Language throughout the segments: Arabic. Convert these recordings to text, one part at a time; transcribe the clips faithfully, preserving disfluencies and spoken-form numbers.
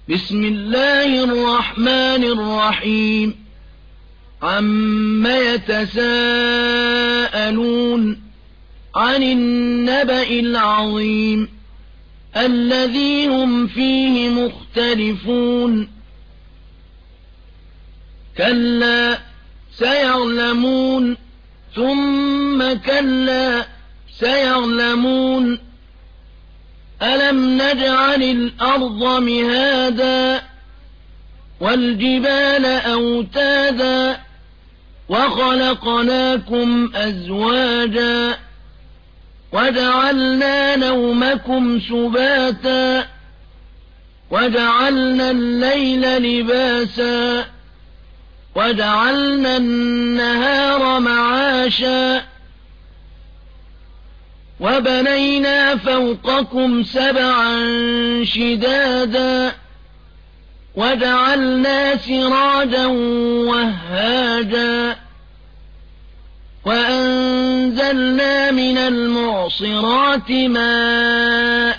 بسم الله الرحمن الرحيم عم يتساءلون عن النبأ العظيم الذي هم فيه مختلفون كلا سيعلمون ثم كلا سيعلمون ألم نجعل الأرض مهادا والجبال أوتادا وخلقناكم أزواجا وجعلنا نومكم سباتا وجعلنا الليل لباسا وجعلنا النهار معاشا وبنينا فوقكم سبعا شدادا وجعلنا سراجا وهاجا وأنزلنا من المعصرات ماء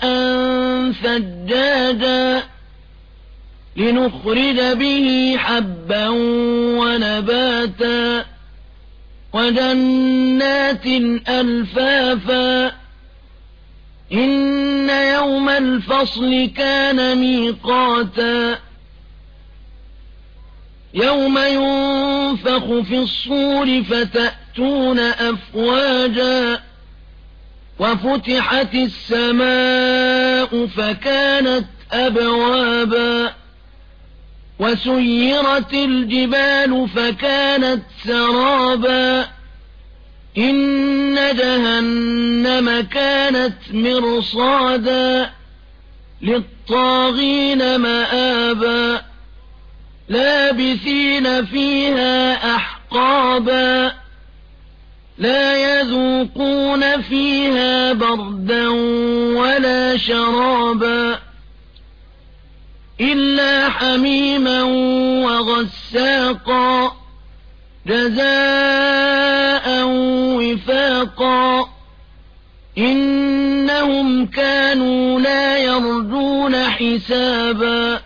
ثجاجا لنخرج به حبا ونباتا وجنات ألفافا إن يوم الفصل كان ميقاتا يوم ينفخ في الصور فتأتون أفواجا وفتحت السماء فكانت أبوابا وسيرت الجبال فكانت سرابا إن جهنم كانت مرصادا للطاغين مآبا لابثين فيها أحقابا لا يذوقون فيها بردا ولا شرابا إلا حميما وغساقا جزاء وفاقا إنهم كانوا لا يرجون حسابا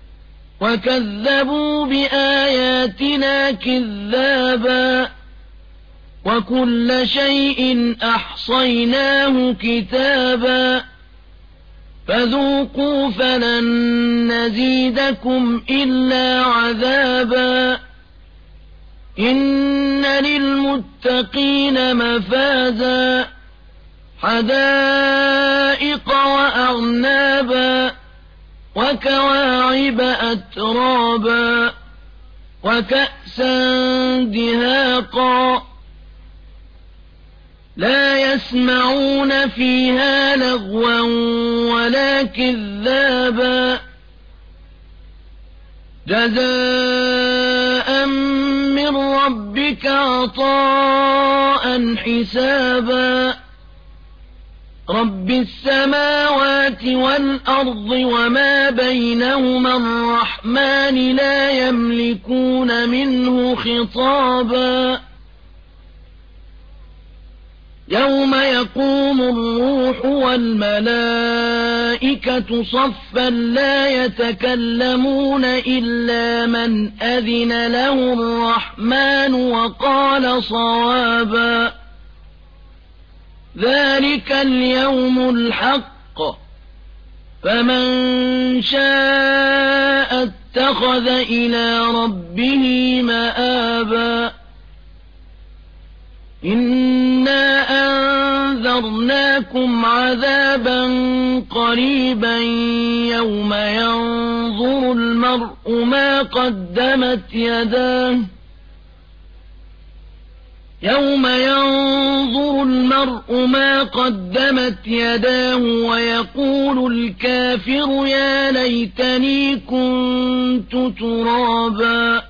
وكذبوا بآياتنا كذابا وكل شيء أحصيناه كتابا فذوقوا فلن نزيدكم إلا عذابا إن للمتقين مفازا حدائق وأعنابا وكواعب أترابا وكأسا دهاقا لا يسمعون فيها لغوا ولا كذابا جزاء من ربك عطاء حسابا رب السماوات والأرض وما بينهما الرحمن لا يملكون منه خطابا يوم يقوم الروح والملائكة صفا لا يتكلمون إلا من أذن له الرحمن وقال صوابا ذلك اليوم الحق فمن شاء اتخذ إلى ربه مآبا إنا أنذرناكم عذابا قريبا يوم ينظر المرء ما قدمت يداه يوم ينظر المرء ما قدمت يداه ويقول الكافر يا ليتني كنت ترابا